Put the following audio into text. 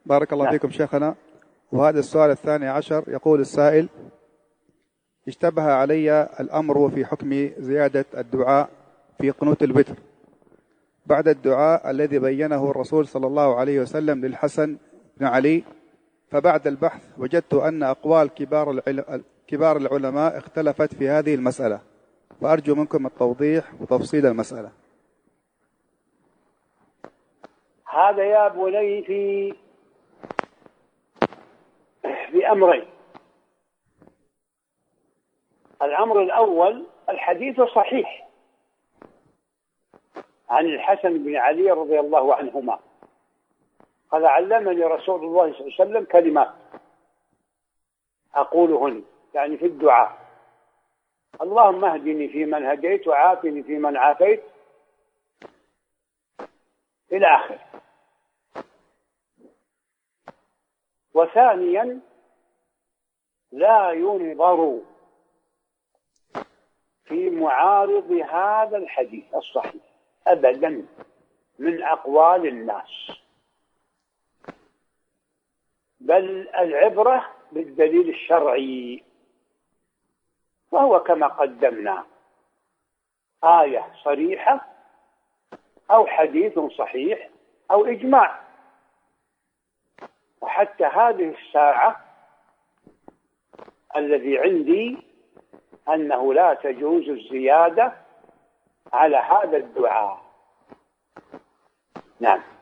بارك الله فيكم شيخنا. وهذا السؤال الثاني عشر، يقول السائل: اشتبه علي الأمر في حكم زيادة الدعاء في قنوت الوتر بعد الدعاء الذي بينه الرسول صلى الله عليه وسلم للحسن بن علي، فبعد البحث وجدت أن أقوال كبار العلماء اختلفت في هذه المسألة، فأرجو منكم التوضيح وتفصيل المسألة. هذا يا بني في أمرين. الأمر الأول: الحديث صحيح عن الحسن بن علي رضي الله عنهما قال: علمني رسول الله صلى الله عليه وسلم كلمات أقولهن، يعني في الدعاء: اللهم اهدني فيمن هديت، وعافني فيمن عافيت، إلى آخره. وثانيا: لا ينظر في معارض هذا الحديث الصحيح أبدا من أقوال الناس، بل العبرة بالدليل الشرعي، وهو كما قدمنا: آية صريحة أو حديث صحيح أو إجماع. وحتى هذه الساعة الذي عندي أنه لا تجوز الزيادة على هذا الدعاء. نعم.